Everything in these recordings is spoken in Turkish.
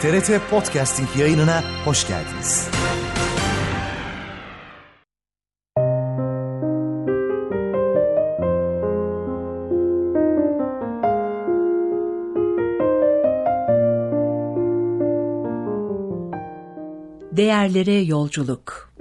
TRT Podcasting yayınına hoş geldiniz. Değerlere yolculuk.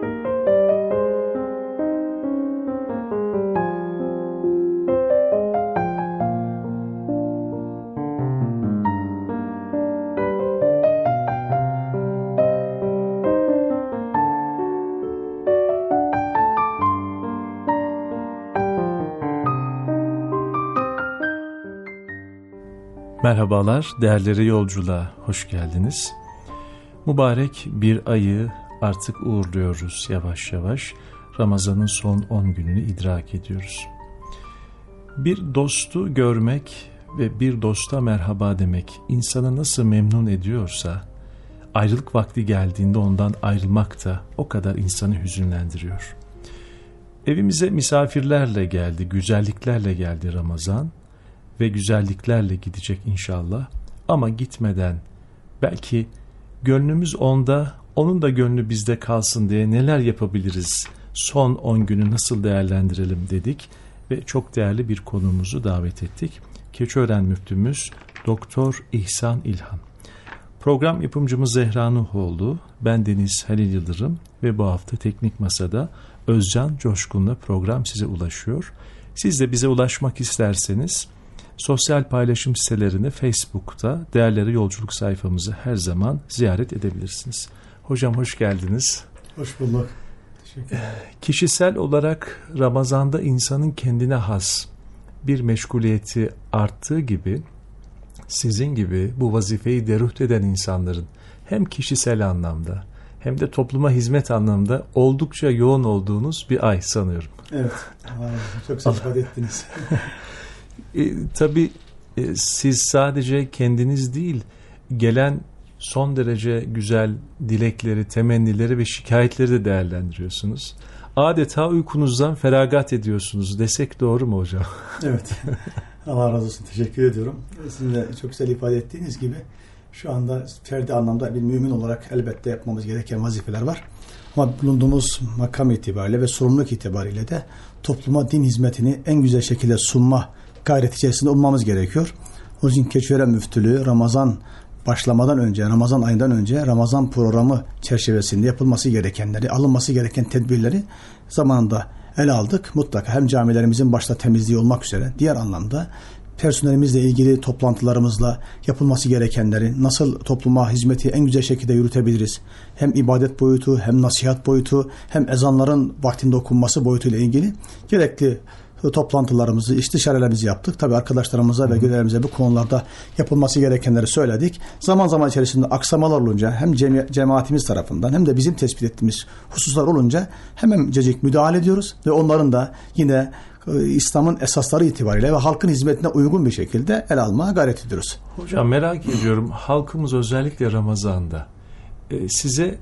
Merhabalar, değerlere yolculuğa hoş geldiniz. Mübarek bir ayı artık uğurluyoruz yavaş yavaş. Ramazan'ın son 10 gününü idrak ediyoruz. Bir dostu görmek ve bir dosta merhaba demek insanı nasıl memnun ediyorsa, ayrılık vakti geldiğinde ondan ayrılmak da o kadar insanı hüzünlendiriyor. Evimize misafirlerle geldi, güzelliklerle geldi Ramazan ve güzelliklerle gidecek inşallah. Ama gitmeden belki gönlümüz onda, onun da gönlü bizde kalsın diye neler yapabiliriz? Son 10 günü nasıl değerlendirelim dedik ve çok değerli bir konuğumuzu davet ettik. Keçiören Müftümüz Doktor İhsan İlhan. Program yapımcımız Zehra Nuhoğlu, ben Deniz Halil Yıldırım ve bu hafta Teknik Masa'da Özcan Coşkun'la program size ulaşıyor. Siz de bize ulaşmak isterseniz sosyal paylaşım sitelerini Facebook'ta Değerlere Yolculuk sayfamızı her zaman ziyaret edebilirsiniz. Hocam hoş geldiniz. Hoş bulduk. Teşekkür ederim. Kişisel olarak Ramazan'da insanın kendine has bir meşguliyeti arttığı gibi sizin gibi bu vazifeyi deruht eden insanların hem kişisel anlamda hem de topluma hizmet anlamda oldukça yoğun olduğunuz bir ay sanıyorum. Evet. Çok güzel ifade ettiniz. Tabii siz sadece kendiniz değil, gelen son derece güzel dilekleri, temennileri ve şikayetleri de değerlendiriyorsunuz. Adeta uykunuzdan feragat ediyorsunuz desek doğru mu hocam? Evet. Allah razı olsun. Teşekkür ediyorum. Sizin de çok güzel ifade ettiğiniz gibi şu anda ferdi anlamda bir mümin olarak elbette yapmamız gereken vazifeler var. Ama bulunduğumuz makam itibariyle ve sorumluluk itibariyle de topluma din hizmetini en güzel şekilde sunma gayret içerisinde olmamız gerekiyor. O yüzden Keçiören Müftülüğü Ramazan başlamadan önce, Ramazan ayından önce Ramazan programı çerçevesinde yapılması gerekenleri, alınması gereken tedbirleri zamanında ele aldık. Mutlaka hem camilerimizin başta temizliği olmak üzere diğer anlamda personelimizle ilgili toplantılarımızla yapılması gerekenleri, nasıl topluma hizmeti en güzel şekilde yürütebiliriz, hem ibadet boyutu, hem nasihat boyutu, hem ezanların vaktinde okunması boyutuyla ilgili gerekli toplantılarımızı, istişarelerimizi yaptık. Tabii arkadaşlarımıza ve görevlerimize bu konularda yapılması gerekenleri söyledik. Zaman zaman içerisinde aksamalar olunca hem cemaatimiz tarafından hem de bizim tespit ettiğimiz hususlar olunca hemencecik müdahale ediyoruz ve onların da yine İslam'ın esasları itibariyle ve halkın hizmetine uygun bir şekilde ele almaya gayret ediyoruz. Hocam merak ediyorum, halkımız özellikle Ramazan'da size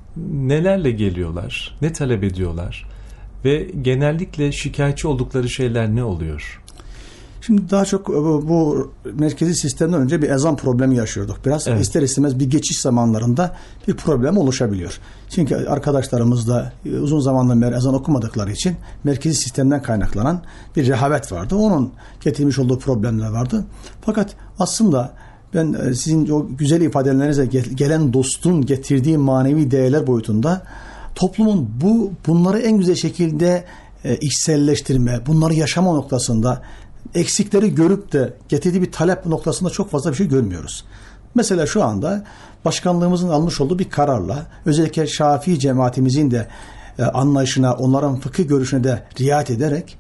nelerle geliyorlar, ne talep ediyorlar ve genellikle şikayetçi oldukları şeyler ne oluyor? Şimdi daha çok bu merkezi sistemden önce bir ezan problemi yaşıyorduk. Biraz evet. İster istemez bir geçiş zamanlarında bir problem oluşabiliyor. Çünkü arkadaşlarımız da uzun zamandan beri ezan okumadıkları için merkezi sistemden kaynaklanan bir rehavet vardı. Onun getirmiş olduğu problemler vardı. Fakat aslında ben sizin o güzel ifadelerinize gelen dostun getirdiği manevi değerler boyutunda toplumun bunları en güzel şekilde içselleştirme, bunları yaşama noktasında eksikleri görüp de getirdiği bir talep noktasında çok fazla bir şey görmüyoruz. Mesela şu anda başkanlığımızın almış olduğu bir kararla özellikle Şafii cemaatimizin de anlayışına, onların fıkıh görüşüne de riayet ederek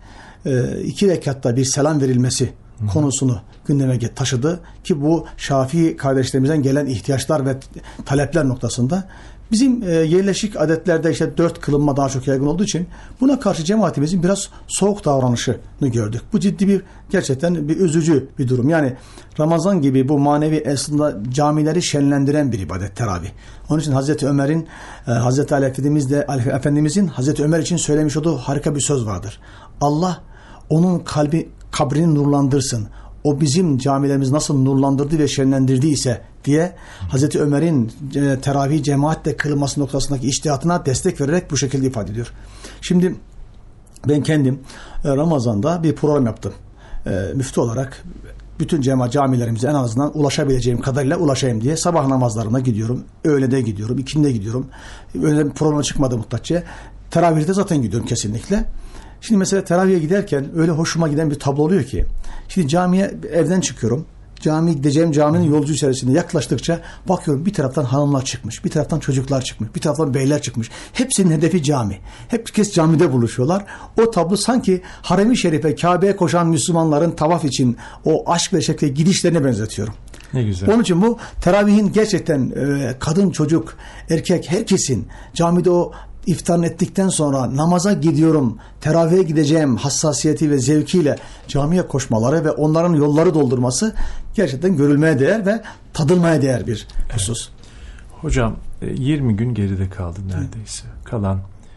2 rekatta bir selam verilmesi konusunu gündeme taşıdı ki bu Şafii kardeşlerimizden gelen ihtiyaçlar ve talepler noktasında bizim yerleşik adetlerde işte 4 kılınma daha çok yaygın olduğu için buna karşı cemaatimizin biraz soğuk davranışını gördük. Bu ciddi bir, gerçekten bir üzücü bir durum. Yani Ramazan gibi bu manevi aslında camileri şenlendiren bir ibadet teravih. Onun için Hazreti Ömer'in, Hazreti Ali Efendimizin Hazreti Ömer için söylemiş olduğu harika bir söz vardır. Allah onun kabrini nurlandırsın. o bizim camilerimizi nasıl nurlandırdı ve şenlendirdiyse diye Hazreti Ömer'in teravih cemaatle kılınması noktasındaki içtihatına destek vererek bu şekilde ifade ediyor. Şimdi ben kendim Ramazan'da bir program yaptım. Müftü olarak bütün camilerimize en azından ulaşabileceğim kadarıyla ulaşayım diye sabah namazlarına gidiyorum. Öğlede gidiyorum, ikindide gidiyorum. Öyle bir programa çıkmadı muhtaçça. Teravih'te zaten gidiyorum kesinlikle. Şimdi mesela teravihe giderken öyle hoşuma giden bir tablo oluyor ki. Şimdi camiye evden çıkıyorum. Camiye gideceğim caminin yolcu içerisinde yaklaştıkça bakıyorum bir taraftan hanımlar çıkmış, bir taraftan çocuklar çıkmış, bir taraftan beyler çıkmış. Hepsinin hedefi cami. Herkes camide buluşuyorlar. O tablo sanki Harem-i Şerif'e, Kabe'ye koşan Müslümanların tavaf için o aşk ve şevkle gidişlerine benzetiyorum. Ne güzel. Onun için bu teravihin gerçekten kadın, çocuk, erkek herkesin camide o iftarını ettikten sonra namaza gidiyorum, teravihe gideceğim hassasiyeti ve zevkiyle camiye koşmaları ve onların yolları doldurması gerçekten görülmeye değer ve tadılmaya değer bir husus. Evet. Hocam 20 gün geride kaldı neredeyse. Kalan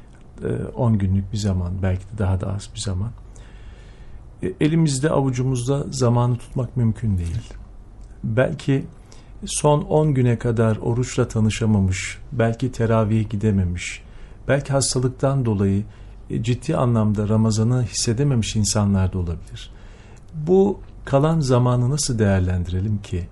10 günlük bir zaman, belki de daha da az bir zaman. Elimizde, avucumuzda zamanı tutmak mümkün değil. Belki son 10 güne kadar oruçla tanışamamış, belki teravihe gidememiş, belki hastalıktan dolayı ciddi anlamda Ramazan'ı hissedememiş insanlar da olabilir. Bu kalan zamanı nasıl değerlendirelim ki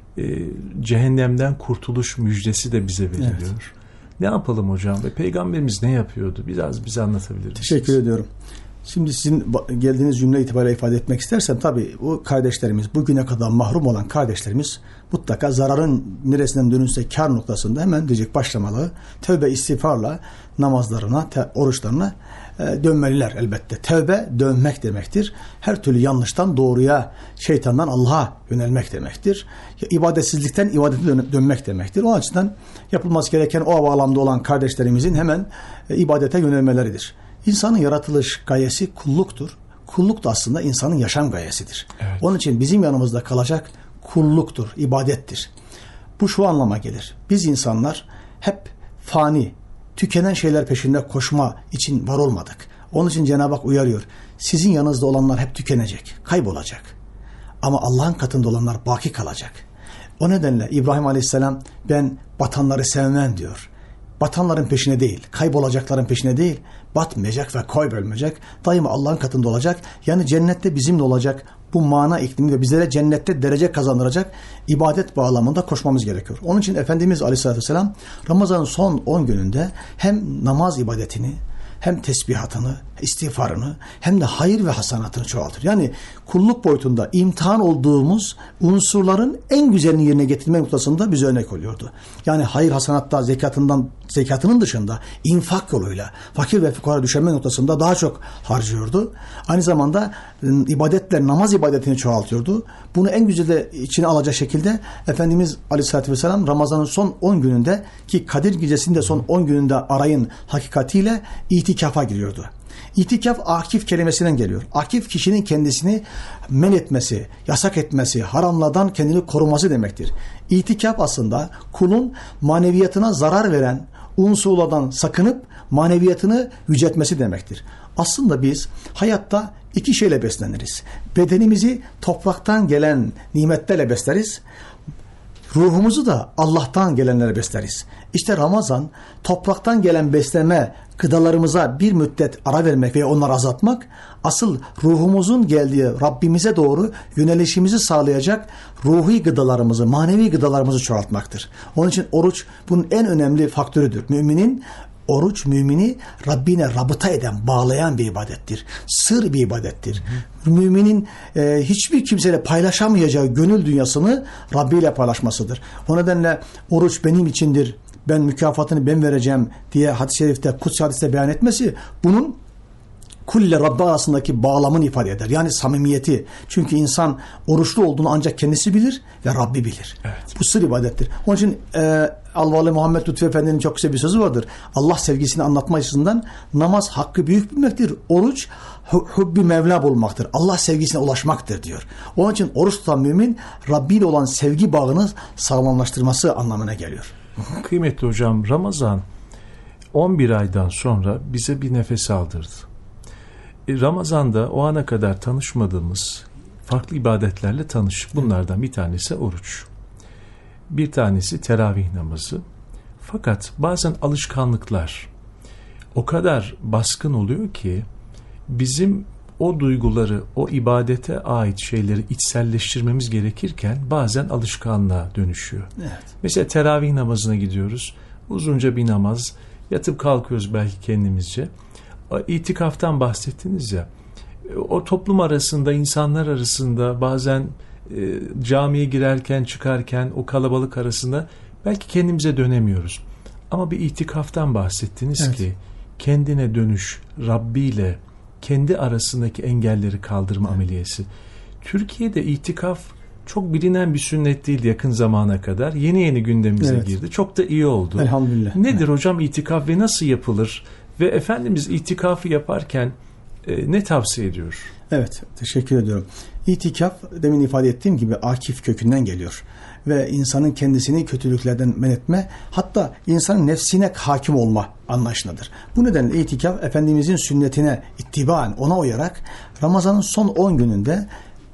cehennemden kurtuluş müjdesi de bize veriliyor. Evet. Ne yapalım hocam ve Peygamberimiz ne yapıyordu? Biraz bize anlatabilir misiniz? Teşekkür ediyorum. Şimdi sizin geldiğiniz cümle itibariyle ifade etmek istersem tabii o kardeşlerimiz, bugüne kadar mahrum olan kardeşlerimiz mutlaka zararın neresinden dönülse kar noktasında hemen diyecek başlamalı. Tövbe istiğfarla namazlarına, oruçlarına dönmeliler elbette. Tövbe dönmek demektir. Her türlü yanlıştan doğruya, şeytandan Allah'a yönelmek demektir. İbadetsizlikten ibadete dönmek demektir. O açıdan yapılması gereken o bağlamda olan kardeşlerimizin hemen ibadete yönelmeleridir. İnsanın yaratılış gayesi kulluktur. Kulluk da aslında insanın yaşam gayesidir. Evet. Onun için bizim yanımızda kalacak kulluktur, ibadettir. Bu şu anlama gelir. Biz insanlar hep fani, tükenen şeyler peşinde koşma için var olmadık. Onun için Cenab-ı Hak uyarıyor. Sizin yanınızda olanlar hep tükenecek, kaybolacak. Ama Allah'ın katında olanlar baki kalacak. O nedenle İbrahim Aleyhisselam ben batanları sevmem diyor. Batanların peşine değil, kaybolacakların peşine değil, batmayacak ve kaybolmayacak, daima Allah'ın katında olacak. Yani cennette bizimle olacak bu mana iklimi ve bizlere cennette derece kazandıracak ibadet bağlamında koşmamız gerekiyor. Onun için Efendimiz Aleyhisselatü Vesselam Ramazan'ın son 10 gününde hem namaz ibadetini, hem tesbihatını, istiğfarını, hem de hayır ve hasanatını çoğaltır. Yani kulluk boyutunda imtihan olduğumuz unsurların en güzelini yerine getirme noktasında bize örnek oluyordu. Yani hayır hasanatta zekatının dışında infak yoluyla fakir ve fukara düşürme noktasında daha çok harcıyordu. Aynı zamanda ibadetle namaz ibadetini çoğaltıyordu. Bunu en güzel de içine alacak şekilde Efendimiz Aleyhisselatü Vesselam Ramazan'ın son 10 gününde ki Kadir Gecesi'nde son 10 gününde arayın hakikatiyle itikafa giriyordu. İtikaf akif kelimesinden geliyor. Akif kişinin kendisini men etmesi, yasak etmesi, haramlardan kendini koruması demektir. İtikaf aslında kulun maneviyatına zarar veren unsurlardan sakınıp maneviyatını yüceltmesi demektir. Aslında biz hayatta iki şeyle besleniriz. Bedenimizi topraktan gelen nimetlerle besleriz. Ruhumuzu da Allah'tan gelenlere besleriz. İşte Ramazan topraktan gelen beslenme gıdalarımıza bir müddet ara vermek ve onları azaltmak, asıl ruhumuzun geldiği Rabbimize doğru yönelişimizi sağlayacak ruhi gıdalarımızı, manevi gıdalarımızı çoğaltmaktır. Onun için oruç bunun en önemli faktörüdür. Oruç mümini Rabbine rabıta eden, bağlayan bir ibadettir. Sır bir ibadettir. Müminin hiçbir kimseyle paylaşamayacağı gönül dünyasını Rabbi ile paylaşmasıdır. O nedenle oruç benim içindir, ben mükafatını ben vereceğim diye hadis-i şerifte, kutsi hadiste beyan etmesi bunun kulle Rabbi arasındaki bağlamını ifade eder. Yani samimiyeti. Çünkü insan oruçlu olduğunu ancak kendisi bilir ve Rabbi bilir. Evet. Bu sır ibadettir. Onun için Alvalı Muhammed Lütfü Efendi'nin çok güzel bir sözü vardır. Allah sevgisini anlatma açısından namaz hakkı büyük bilmektir. Oruç hubbi Mevla bulmaktır. Allah sevgisine ulaşmaktır diyor. Onun için oruç tutan mümin Rabbi ile olan sevgi bağını sağlamlaştırması anlamına geliyor. Kıymetli hocam, Ramazan 11 aydan sonra bize bir nefes aldırdı. Ramazan'da o ana kadar tanışmadığımız, farklı ibadetlerle tanıştık. Bunlardan bir tanesi oruç. Bir tanesi teravih namazı. Fakat bazen alışkanlıklar o kadar baskın oluyor ki bizim o duyguları, o ibadete ait şeyleri içselleştirmemiz gerekirken bazen alışkanlığa dönüşüyor. Evet. Mesela teravih namazına gidiyoruz. Uzunca bir namaz. Yatıp kalkıyoruz belki kendimizce. İtikaftan bahsettiniz ya. O toplum arasında, insanlar arasında bazen camiye girerken, çıkarken o kalabalık arasında belki kendimize dönemiyoruz. Ama bir itikaftan bahsettiniz evet. ki kendine dönüş, Rabbi ile kendi arasındaki engelleri kaldırma ameliyesi. Türkiye'de itikaf çok bilinen bir sünnet değildi yakın zamana kadar. Yeni yeni gündemimize girdi. Çok da iyi oldu. Elhamdülillah. Nedir hocam itikaf ve nasıl yapılır? Ve Efendimiz itikafı yaparken ne tavsiye ediyor? Evet, teşekkür ediyorum. İtikaf, demin ifade ettiğim gibi akif kökünden geliyor. Ve insanın kendisini kötülüklerden men etme, hatta insanın nefsine hakim olma anlayışındadır. Bu nedenle itikaf, Efendimizin sünnetine ittibaen, ona uyarak Ramazan'ın son 10 gününde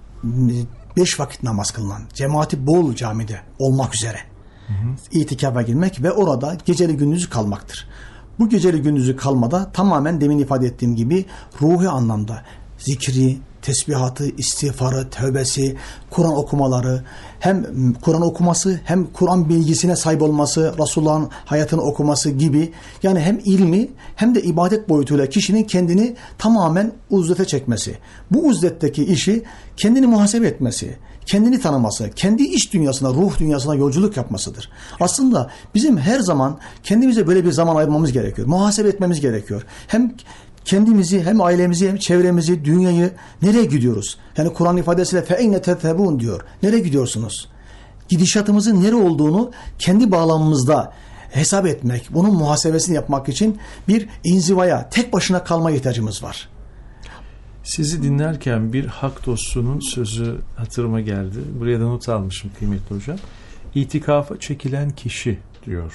5 vakit namaz kılınan, cemaati bol camide olmak üzere itikafa girmek ve orada geceli gündüzü kalmaktır. Bu geceli gündüzü kalmada tamamen demin ifade ettiğim gibi ruhi anlamda zikri, tesbihatı, istiğfarı, tövbesi, Kur'an okumaları, hem Kur'an okuması hem Kur'an bilgisine sahip olması, Resulullah'ın hayatını okuması gibi, yani hem ilmi hem de ibadet boyutuyla kişinin kendini tamamen uzlete çekmesi. Bu uzletteki işi kendini muhasebe etmesi, kendini tanıması, kendi iç dünyasına, ruh dünyasına yolculuk yapmasıdır. Aslında bizim her zaman kendimize böyle bir zaman ayırmamız gerekiyor. Muhasebe etmemiz gerekiyor. Hem kendimizi, hem ailemizi, hem çevremizi, dünyayı, nereye gidiyoruz? Yani Kur'an ifadesiyle فَاَيْنَ تَذْهَبُونَ diyor. Nereye gidiyorsunuz? Gidişatımızın nere olduğunu kendi bağlamımızda hesap etmek, bunun muhasebesini yapmak için bir inzivaya, tek başına kalma ihtiyacımız var. Sizi dinlerken bir hak dostunun sözü hatırıma geldi. Buraya da not almışım kıymetli hocam. İtikafa çekilen kişi diyor.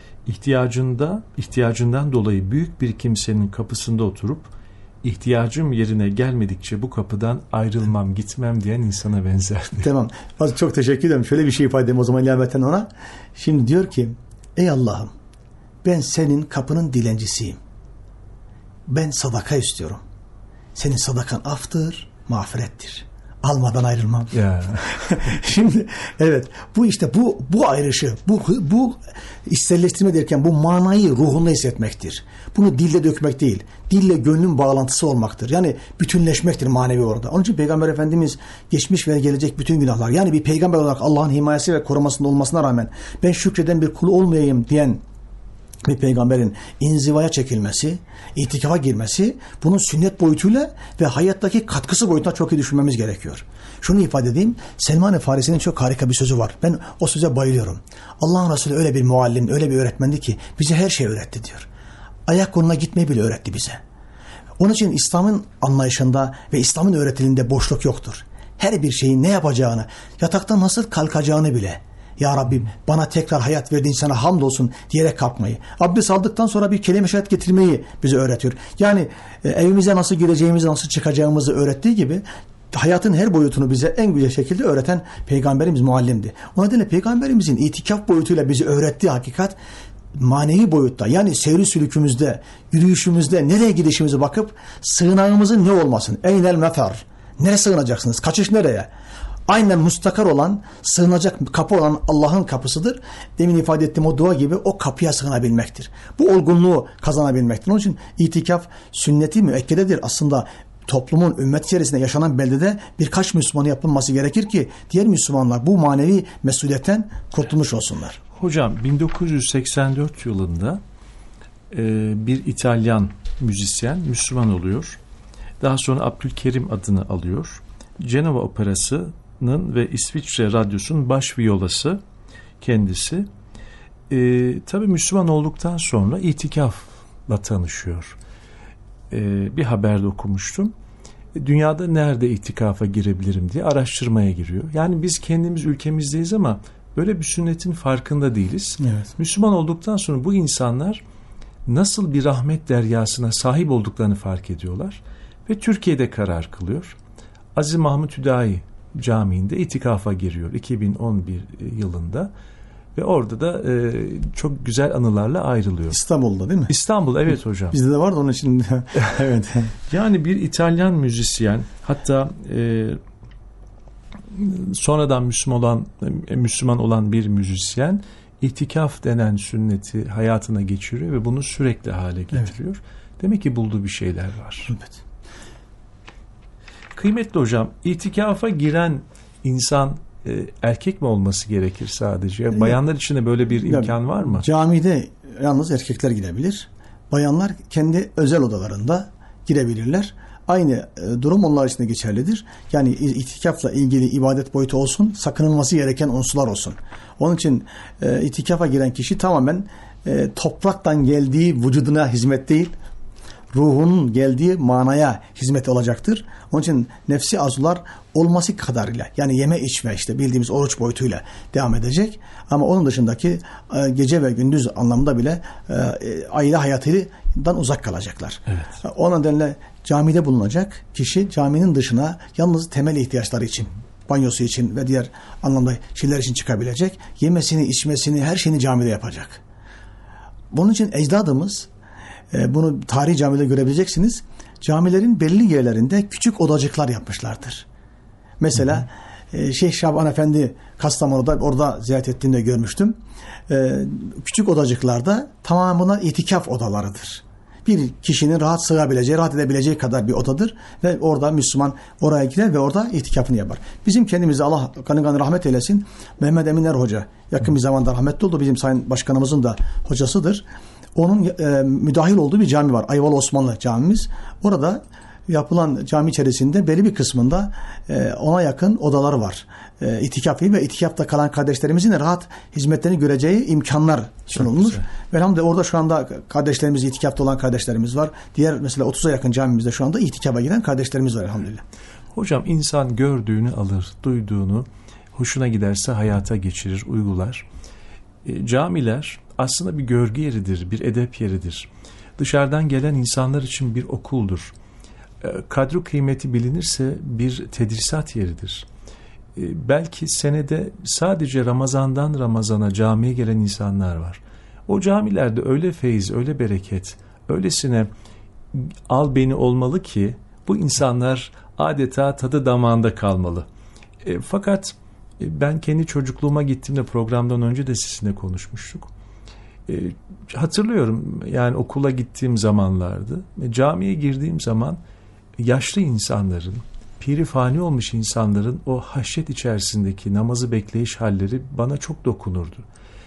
İhtiyacından dolayı büyük bir kimsenin kapısında oturup ihtiyacım yerine gelmedikçe bu kapıdan ayrılmam, gitmem diyen insana benzer. Tamam. Çok teşekkür ederim. Şöyle bir şey ifade edeyim o zaman ilaveten ona. Şimdi diyor ki, ey Allah'ım, ben senin kapının dilencisiyim. Ben sadaka istiyorum. Senin sadakan aftır, mağfirettir. Almadan ayrılmam. Ya. Şimdi evet, bu işte bu ayrışı, bu içselleştirme derken bu manayı ruhunda hissetmektir. Bunu dille dökmek değil. Dille gönlün bağlantısı olmaktır. Yani bütünleşmektir manevi orada. Onun için Peygamber Efendimiz geçmiş ve gelecek bütün günahlar, yani bir peygamber olarak Allah'ın himayesi ve korumasında olmasına rağmen ben şükreden bir kul olmayayım diyen bir peygamberin inzivaya çekilmesi, itikafa girmesi, bunun sünnet boyutuyla ve hayattaki katkısı boyutuna çok iyi düşünmemiz gerekiyor. Şunu ifade edeyim, Selman-ı Farisi'nin çok harika bir sözü var. Ben o söze bayılıyorum. Allah'ın Resulü öyle bir muallim, öyle bir öğretmendi ki bize her şeyi öğretti diyor. Ayak koluna gitmeyi bile öğretti bize. Onun için İslam'ın anlayışında ve İslam'ın öğretilinde boşluk yoktur. Her bir şeyin ne yapacağını, yataktan nasıl kalkacağını bile, ya Rabbim bana tekrar hayat verdiğin sana hamdolsun diyerek kalkmayı, abdest aldıktan sonra bir kelime-i şehadet getirmeyi bize öğretiyor. Yani evimize nasıl gireceğimizi, nasıl çıkacağımızı öğrettiği gibi hayatın her boyutunu bize en güzel şekilde öğreten Peygamberimiz muallimdi. O nedenle Peygamberimizin itikaf boyutuyla bizi öğrettiği hakikat manevi boyutta, yani seyri sülükümüzde, yürüyüşümüzde, nereye gidişimize bakıp sığınağımızın ne olmasın? Eynel mefer. Nereye sığınacaksınız? Kaçış nereye? Aynen mustakar olan, sığınacak kapı olan Allah'ın kapısıdır. Demin ifade ettiğim o dua gibi o kapıya sığınabilmektir. Bu olgunluğu kazanabilmektir. Onun için itikaf sünneti müekkededir. Aslında toplumun, ümmet içerisinde yaşanan beldede birkaç Müslümanı yapılması gerekir ki diğer Müslümanlar bu manevi mesuliyetten kurtulmuş olsunlar. Hocam 1984 yılında bir İtalyan müzisyen Müslüman oluyor. Daha sonra Abdülkerim adını alıyor. Cenova Operası'nın ve İsviçre Radyosu'nun baş viyolası kendisi. Tabii Müslüman olduktan sonra itikafla tanışıyor. Bir haberde okumuştum. Dünyada nerede itikafa girebilirim diye araştırmaya giriyor. Yani biz kendimiz ülkemizdeyiz ama böyle bir sünnetin farkında değiliz. Evet. Müslüman olduktan sonra bu insanlar nasıl bir rahmet deryasına sahip olduklarını fark ediyorlar ve Türkiye'de karar kılıyor. Aziz Mahmut Hüdayi Camii'nde itikafa giriyor 2011 yılında. Ve orada da çok güzel anılarla ayrılıyor. İstanbul'da değil mi? İstanbul, evet hocam. Bizde de vardı onun için. Evet. Yani bir İtalyan müzisyen, hatta sonradan Müslüman olan bir müzisyen itikaf denen sünneti hayatına geçiriyor ve bunu sürekli hale getiriyor. Evet. Demek ki bulduğu bir şeyler var. Evet. Kıymetli hocam, itikafa giren insan erkek mi olması gerekir sadece? Bayanlar için de böyle bir imkan var mı? Camide yalnız erkekler girebilir. Bayanlar kendi özel odalarında girebilirler. Aynı durum onlar için de geçerlidir. Yani itikafla ilgili ibadet boyutu olsun, sakınılması gereken unsurlar olsun. Onun için itikafa giren kişi tamamen topraktan geldiği vücuduna hizmet değil, ruhunun geldiği manaya hizmet olacaktır. Onun için nefsi arzular olması kadarıyla, yani yeme içme, işte bildiğimiz oruç boyutuyla devam edecek. Ama onun dışındaki gece ve gündüz anlamında bile aile hayatından uzak kalacaklar. Evet. O nedenle camide bulunacak kişi caminin dışına yalnız temel ihtiyaçları için, banyosu için ve diğer anlamda şeyler için çıkabilecek. Yemesini, içmesini, her şeyini camide yapacak. Bunun için ecdadımız, bunu tarihi camide görebileceksiniz, camilerin belli yerlerinde küçük odacıklar yapmışlardır. Mesela Şeyh Şaban Efendi Kastamonu'da, orada ziyaret ettiğimde görmüştüm. Küçük odacıklarda tamamen bunlar itikaf odalarıdır. Bir kişinin rahat sığabileceği, rahat edebileceği kadar bir odadır ve orada Müslüman oraya girer ve orada itikafını yapar. Bizim kendimize Allah kanı rahmet eylesin, Mehmet Eminer Hoca yakın bir zamanda rahmetli oldu. Bizim Sayın Başkanımızın da hocasıdır. Onun müdahil olduğu bir cami var. Ayvalı Osmanlı camimiz. Orada yapılan cami içerisinde belli bir kısmında ona yakın odaları var. İtikafı ve itikafta kalan kardeşlerimizin de rahat hizmetlerini göreceği imkanlar sunulmuş. Elhamdülillah orada şu anda kardeşlerimiz, itikafta olan kardeşlerimiz var. Diğer mesela 30'a yakın camimizde şu anda itikafa giden kardeşlerimiz var elhamdülillah. Hocam, insan gördüğünü alır, duyduğunu hoşuna giderse hayata geçirir, uygular. Camiler aslında bir görgü yeridir, bir edep yeridir. Dışarıdan gelen insanlar için bir okuldur. Kadri kıymeti bilinirse bir tedrisat yeridir. Belki senede sadece Ramazan'dan Ramazan'a camiye gelen insanlar var. O camilerde öyle feyiz, öyle bereket, öylesine al beni olmalı ki bu insanlar adeta tadı damağında kalmalı. Fakat ben kendi çocukluğuma gittiğimde, programdan önce de sizinle konuşmuştuk. Hatırlıyorum, yani okula gittiğim zamanlardı. Camiye girdiğim zaman yaşlı insanların, piri fani olmuş insanların o haşyet içerisindeki namazı bekleyiş halleri bana çok dokunurdu.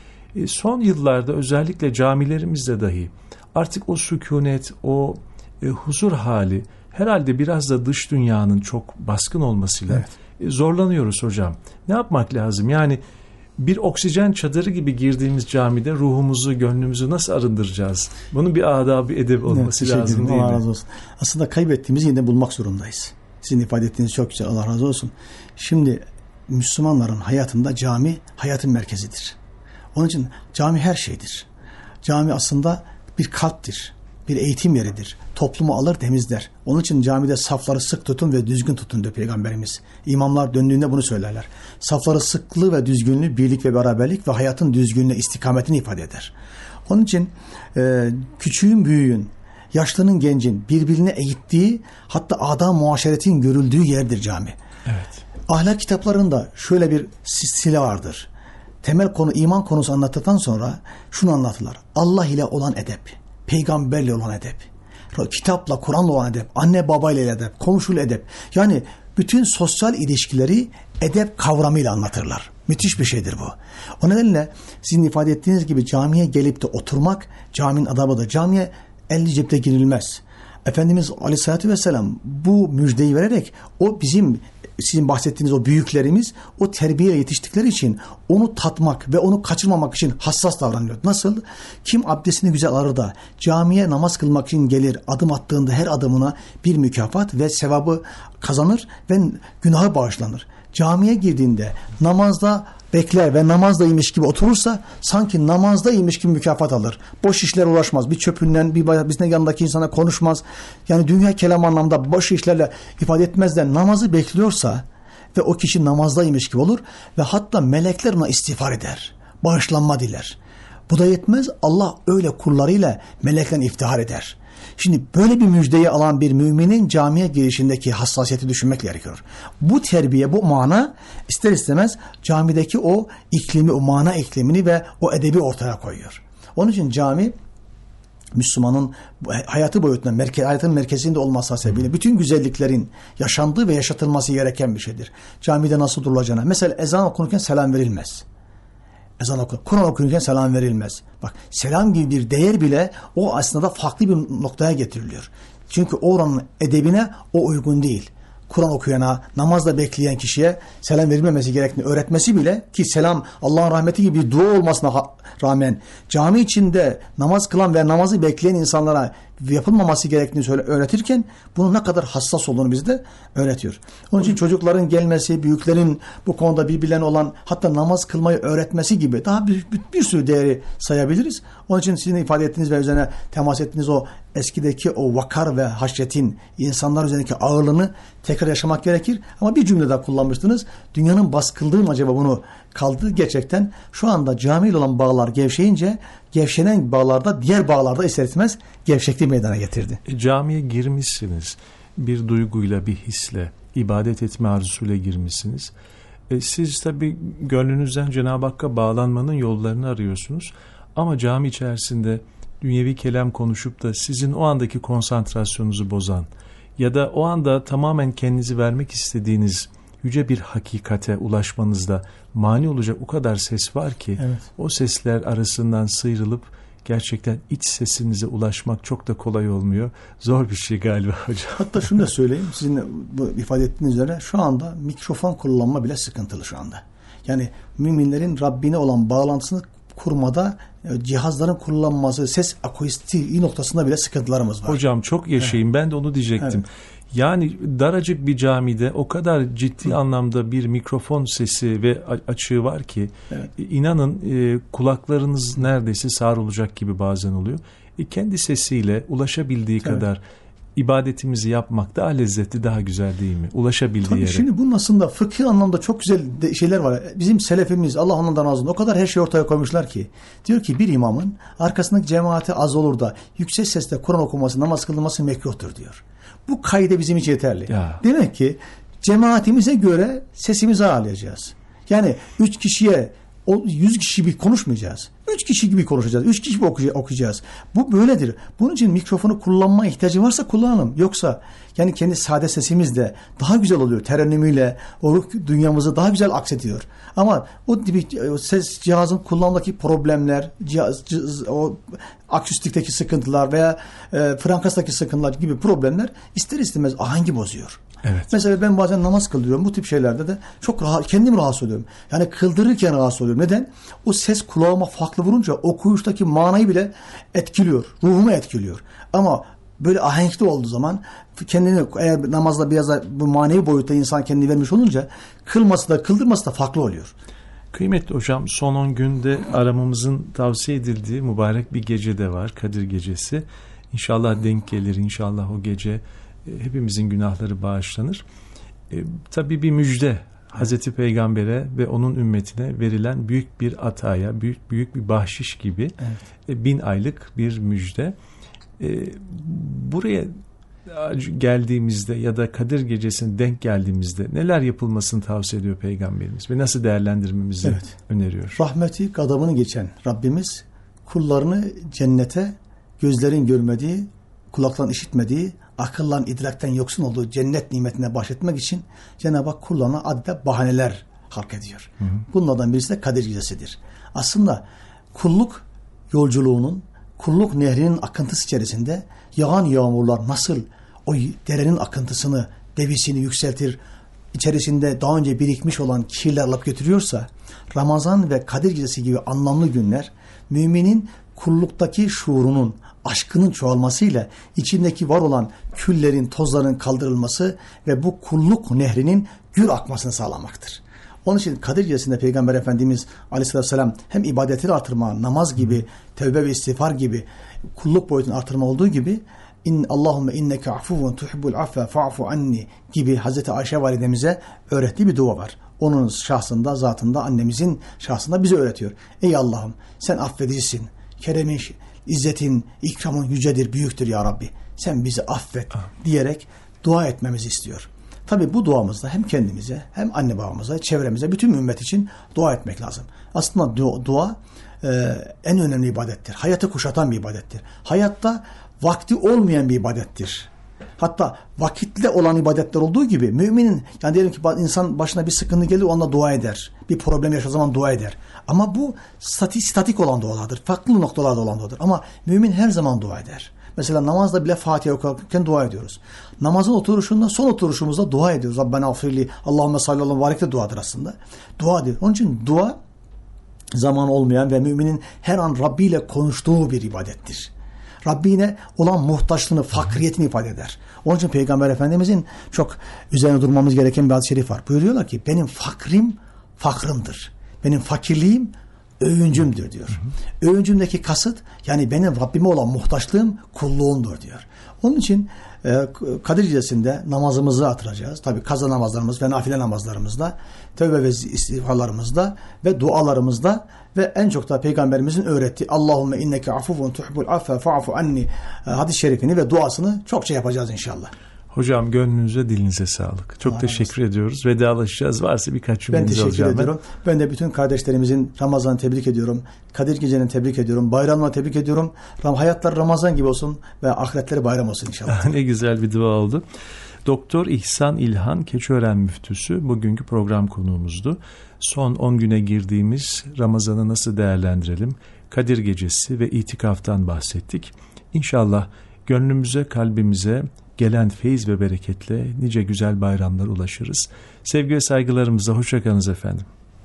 Son yıllarda özellikle camilerimizde dahi artık o sükunet, o huzur hali herhalde biraz da dış dünyanın çok baskın olmasıyla zorlanıyoruz hocam. Ne yapmak lazım? Yani bir oksijen çadırı gibi girdiğimiz camide ruhumuzu, gönlümüzü nasıl arındıracağız? Bunun bir adabı, edebi olması lazım değil mi? Allah razı olsun. Aslında kaybettiğimizi yine bulmak zorundayız. Sizin ifade ettiğiniz çok güzel. Allah razı olsun. Şimdi Müslümanların hayatında cami hayatın merkezidir. Onun için cami her şeydir. Cami aslında bir kalptir. Bir eğitim yeridir. Toplumu alır, temizler. Onun için camide safları sık tutun ve düzgün tutun diyor Peygamberimiz. İmamlar döndüğünde bunu söylerler. Safları sıklığı ve düzgünlüğü, birlik ve beraberlik ve hayatın düzgünlüğü, istikametini ifade eder. Onun için küçüğün büyüğün, yaşlının gencin birbirine eğittiği, hatta ada muaşeretin görüldüğü yerdir cami. Evet. Ahlak kitaplarında şöyle bir silsile vardır. Temel konu, iman konusu anlattıktan sonra şunu anlatırlar. Allah ile olan edep, peygamberle olan edep, kitapla, Kur'an'la olan edep, anne babayla edep, komşuyla edep. Yani bütün sosyal ilişkileri edep kavramıyla anlatırlar. Müthiş bir şeydir bu. O nedenle sizin ifade ettiğiniz gibi camiye gelip de oturmak, caminin adabıdır. Camiye elli cepte girilmez. Efendimiz Aleyhisselatü Vesselam bu müjdeyi vererek o bizim, sizin bahsettiğiniz o büyüklerimiz o terbiye yetiştikleri için onu tatmak ve onu kaçırmamak için hassas davranıyor. Nasıl? Kim abdestini güzel alır da camiye namaz kılmak için gelir, adım attığında her adımına bir mükafat ve sevabı kazanır ve günahı bağışlanır. Camiye girdiğinde namazda bekler ve namazdaymış gibi oturursa sanki namazdaymış gibi mükafat alır. Boş işlere ulaşmaz. Bir çöpünden, bir yanındaki insana konuşmaz. Yani dünya kelam anlamda boş işlerle ifade etmez de namazı bekliyorsa ve o kişi namazdaymış gibi olur ve hatta melekler ona istiğfar eder. Bağışlanma diler. Bu da yetmez. Allah öyle kullarıyla meleklerle iftihar eder. Şimdi böyle bir müjdeyi alan bir müminin camiye girişindeki hassasiyeti düşünmek gerekiyor. Bu terbiye, bu mana ister istemez camideki o iklimi, o mana iklimini ve o edebi ortaya koyuyor. Onun için cami Müslümanın hayatı boyutunda, hayatın merkezinde olması hasebiyle bütün güzelliklerin yaşandığı ve yaşatılması gereken bir şeydir. Camide nasıl durulacağına. Mesela ezan okunurken selam verilmez. Kur'an okunurken selam verilmez. Bak, selam gibi bir değer bile o aslında farklı bir noktaya getiriliyor. Çünkü oranın edebine o uygun değil. Kur'an okuyana, namazda bekleyen kişiye selam verilmemesi gerektiğini öğretmesi bile, ki selam Allah'ın rahmeti gibi bir dua olmasına rağmen cami içinde namaz kılan ve namazı bekleyen insanlara yapılmaması gerektiğini öğretirken bunun ne kadar hassas olduğunu bize de öğretiyor. Onun için çocukların gelmesi, büyüklerin bu konuda birbirlerine olan hatta namaz kılmayı öğretmesi gibi daha bir sürü değeri sayabiliriz. Onun için sizin ifade ettiğiniz ve üzerine temas ettiğiniz o eskideki o vakar ve haşyetin insanlar üzerindeki ağırlığını tekrar yaşamak gerekir. Ama bir cümle daha kullanmıştınız. Dünyanın baskıldığı mı acaba bunu kaldı? Gerçekten şu anda camiyle olan bağlar gevşeyince gevşenen bağlarda diğer bağlarda ister istemez gevşekliği meydana getirdi. Camiye girmişsiniz. Bir duyguyla, bir hisle, ibadet etme arzusuyla girmişsiniz. Siz tabii gönlünüzden Cenab-ı Hakk'a bağlanmanın yollarını arıyorsunuz. Ama cami içerisinde dünyevi kelam konuşup da sizin o andaki konsantrasyonunuzu bozan ya da o anda tamamen kendinizi vermek istediğiniz yüce bir hakikate ulaşmanızda mani olacak o kadar ses var ki, evet, o sesler arasından sıyrılıp gerçekten iç sesinize ulaşmak çok da kolay olmuyor. Zor bir şey galiba hocam. Hatta şunu da söyleyeyim, sizin bu ifade ettiğiniz üzere şu anda mikrofon kullanma bile sıkıntılı şu anda. Yani müminlerin Rabbine olan bağlantısını kurmada cihazların kullanması, ses akustiği noktasında bile sıkıntılarımız var. Hocam çok yaşayayım, evet. Ben de onu diyecektim. Evet. Yani daracık bir camide o kadar ciddi anlamda bir mikrofon sesi ve açığı var ki, evet, inanın kulaklarınız neredeyse sağır olacak gibi bazen oluyor. Kendi sesiyle ulaşabildiği, evet, kadar ibadetimizi yapmak daha lezzetli, daha güzel değil mi? Ulaşabildiği tabii yere. Şimdi bunun aslında fıkhi anlamda çok güzel şeyler var. Bizim selefimiz Allah ondan razı olsun o kadar her şeyi ortaya koymuşlar ki. Diyor ki bir imamın arkasındaki cemaati az olur da yüksek sesle Kur'an okuması, namaz kılınması mekruhtur diyor. Bu kaide bizim için yeterli. Ya. Demek ki cemaatimize göre sesimizi ağırlayacağız. Yani 3 kişiye 100 kişi gibi konuşmayacağız. 3 kişi gibi konuşacağız. 3 kişi gibi okuyacağız. Bu böyledir. Bunun için mikrofonu kullanma ihtiyacı varsa kullanalım. Yoksa yani kendi sade sesimizle daha güzel oluyor. Terennümüyle o dünyamızı daha güzel aksediyor. Ama o ses cihazın kullanımdaki problemler, o akustikteki sıkıntılar veya frankastaki sıkıntılar gibi problemler ister istemez ahengi bozuyor. Evet. Mesela ben bazen namaz kılıyorum. Bu tip şeylerde de çok kendim rahatsız oluyorum. Yani kıldırırken rahatsız oluyorum. Neden? O ses kulağıma farklı vurunca okuyuştaki manayı bile etkiliyor. Ruhumu etkiliyor. Ama böyle ahenkli olduğu zaman kendini, eğer namazda biraz da bu manevi boyutta insan kendini vermiş olunca kılması da kıldırması da farklı oluyor. Kıymetli hocam, son 10 günde aramamızın tavsiye edildiği mübarek bir gece de var. Kadir Gecesi. İnşallah denk gelir. İnşallah o gece hepimizin günahları bağışlanır. Tabii bir müjde Hazreti Peygamber'e ve onun ümmetine verilen büyük bir ataya, büyük bir bahşiş gibi, evet, 1000 aylık bir müjde. Buraya geldiğimizde ya da Kadir Gecesi'ne denk geldiğimizde neler yapılmasını tavsiye ediyor Peygamberimiz ve nasıl değerlendirmemizi, evet, öneriyor? Rahmeti gadabını geçen Rabbimiz kullarını cennete gözlerin görmediği, kulakların işitmediği, akıllan idrakten yoksun olduğu cennet nimetine bahşetmek için Cenab-ı Hak kullarına adeta bahaneler halk ediyor. Hı hı. Bunlardan birisi de Kadir Gecesi'dir. Aslında kulluk yolculuğunun, kulluk nehrinin akıntısı içerisinde yağan yağmurlar nasıl o derenin akıntısını, debisini yükseltir, içerisinde daha önce birikmiş olan kirler alıp götürüyorsa, Ramazan ve Kadir Gecesi gibi anlamlı günler, müminin kulluktaki şuurunun, aşkının çoğalmasıyla içindeki var olan küllerin, tozların kaldırılması ve bu kulluk nehrinin gür akmasını sağlamaktır. Onun için Kadir Gecesi'nde Peygamber Efendimiz Aleyhisselam hem ibadetleri artırma, namaz gibi, tevbe ve istiğfar gibi, kulluk boyutunu artırma olduğu gibi Allahümme inneke afuvun tuhibbul affe fa'fu anni gibi Hazreti Ayşe validemize öğrettiği bir dua var. Onun şahsında, zatında, annemizin şahsında bize öğretiyor. Ey Allah'ım sen affedicisin. Keremin, izzetin, ikramın yücedir, büyüktür ya Rabbi. Sen bizi affet diyerek dua etmemizi istiyor. Tabii bu duamızda hem kendimize hem anne babamıza, çevremize, bütün ümmet için dua etmek lazım. Aslında dua en önemli ibadettir. Hayatı kuşatan bir ibadettir. Hayatta vakti olmayan bir ibadettir. Hatta vakitli olan ibadetler olduğu gibi müminin, yani diyelim ki insan başına bir sıkıntı gelir, onunla dua eder. Bir problem yaşadığı zaman dua eder. Ama bu statik olan dualardır. Farklı noktalarda olan duadır. Ama mümin her zaman dua eder. Mesela namazda bile Fatiha okurken dua ediyoruz. Namazın oturuşunda, son oturuşumuzda dua ediyoruz. Rabbena afirli, Allahümme sallallahu aleyhi ve barik de duadır aslında. Dua diyor. Onun için dua zaman olmayan ve müminin her an Rabbi ile konuştuğu bir ibadettir. Rabbine olan muhtaçlığını, fakriyetini ifade eder. Onun için Peygamber Efendimizin çok üzerine durmamız gereken bir hadis-i şerif var. Buyuruyorlar ki benim fakrim fakrımdır. Benim fakirliğim övüncümdür diyor. Övüncümdeki kasıt yani benim Rabbime olan muhtaçlığım kulluğumdur diyor. Onun için Kadir Gecesi'nde namazımızı artıracağız. Tabii kaza namazlarımız ve nafile namazlarımızda, tövbe ve istiğfarlarımızda ve dualarımızda ve en çok da Peygamberimizin öğrettiği Allahümme inneke afuvun tuhibbul affe fa'fu anni hadis-i şerifini ve duasını çokça yapacağız inşallah. Hocam gönlünüze, dilinize sağlık. Çok teşekkür ediyoruz. Vedalaşacağız. Varsa birkaç cümlenizi alacağım. Ben teşekkür ediyorum. Ben de bütün kardeşlerimizin Ramazan'ı tebrik ediyorum. Kadir Gecesi'ni tebrik ediyorum. Bayramla tebrik ediyorum. Hayatlar Ramazan gibi olsun ve ahiretleri bayram olsun inşallah. Ne güzel bir dua oldu. Doktor İhsan İlhan Keçiören Müftüsü bugünkü program konuğumuzdu. Son 10 güne girdiğimiz Ramazan'ı nasıl değerlendirelim? Kadir Gecesi ve itikaftan bahsettik. İnşallah gönlümüze, kalbimize gelen feyiz ve bereketle nice güzel bayramlara ulaşırız. Sevgi ve saygılarımızla hoşça kalınız efendim.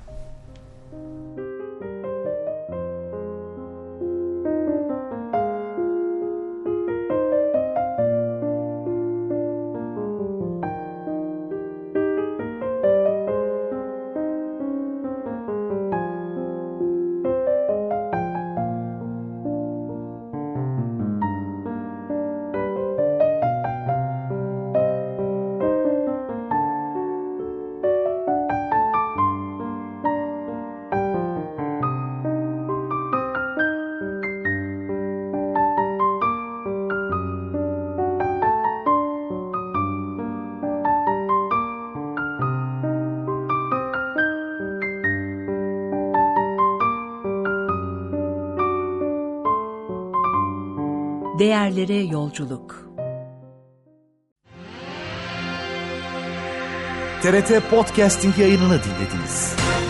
Değerlere yolculuk. TRT Podcasting yayınını dinlediniz.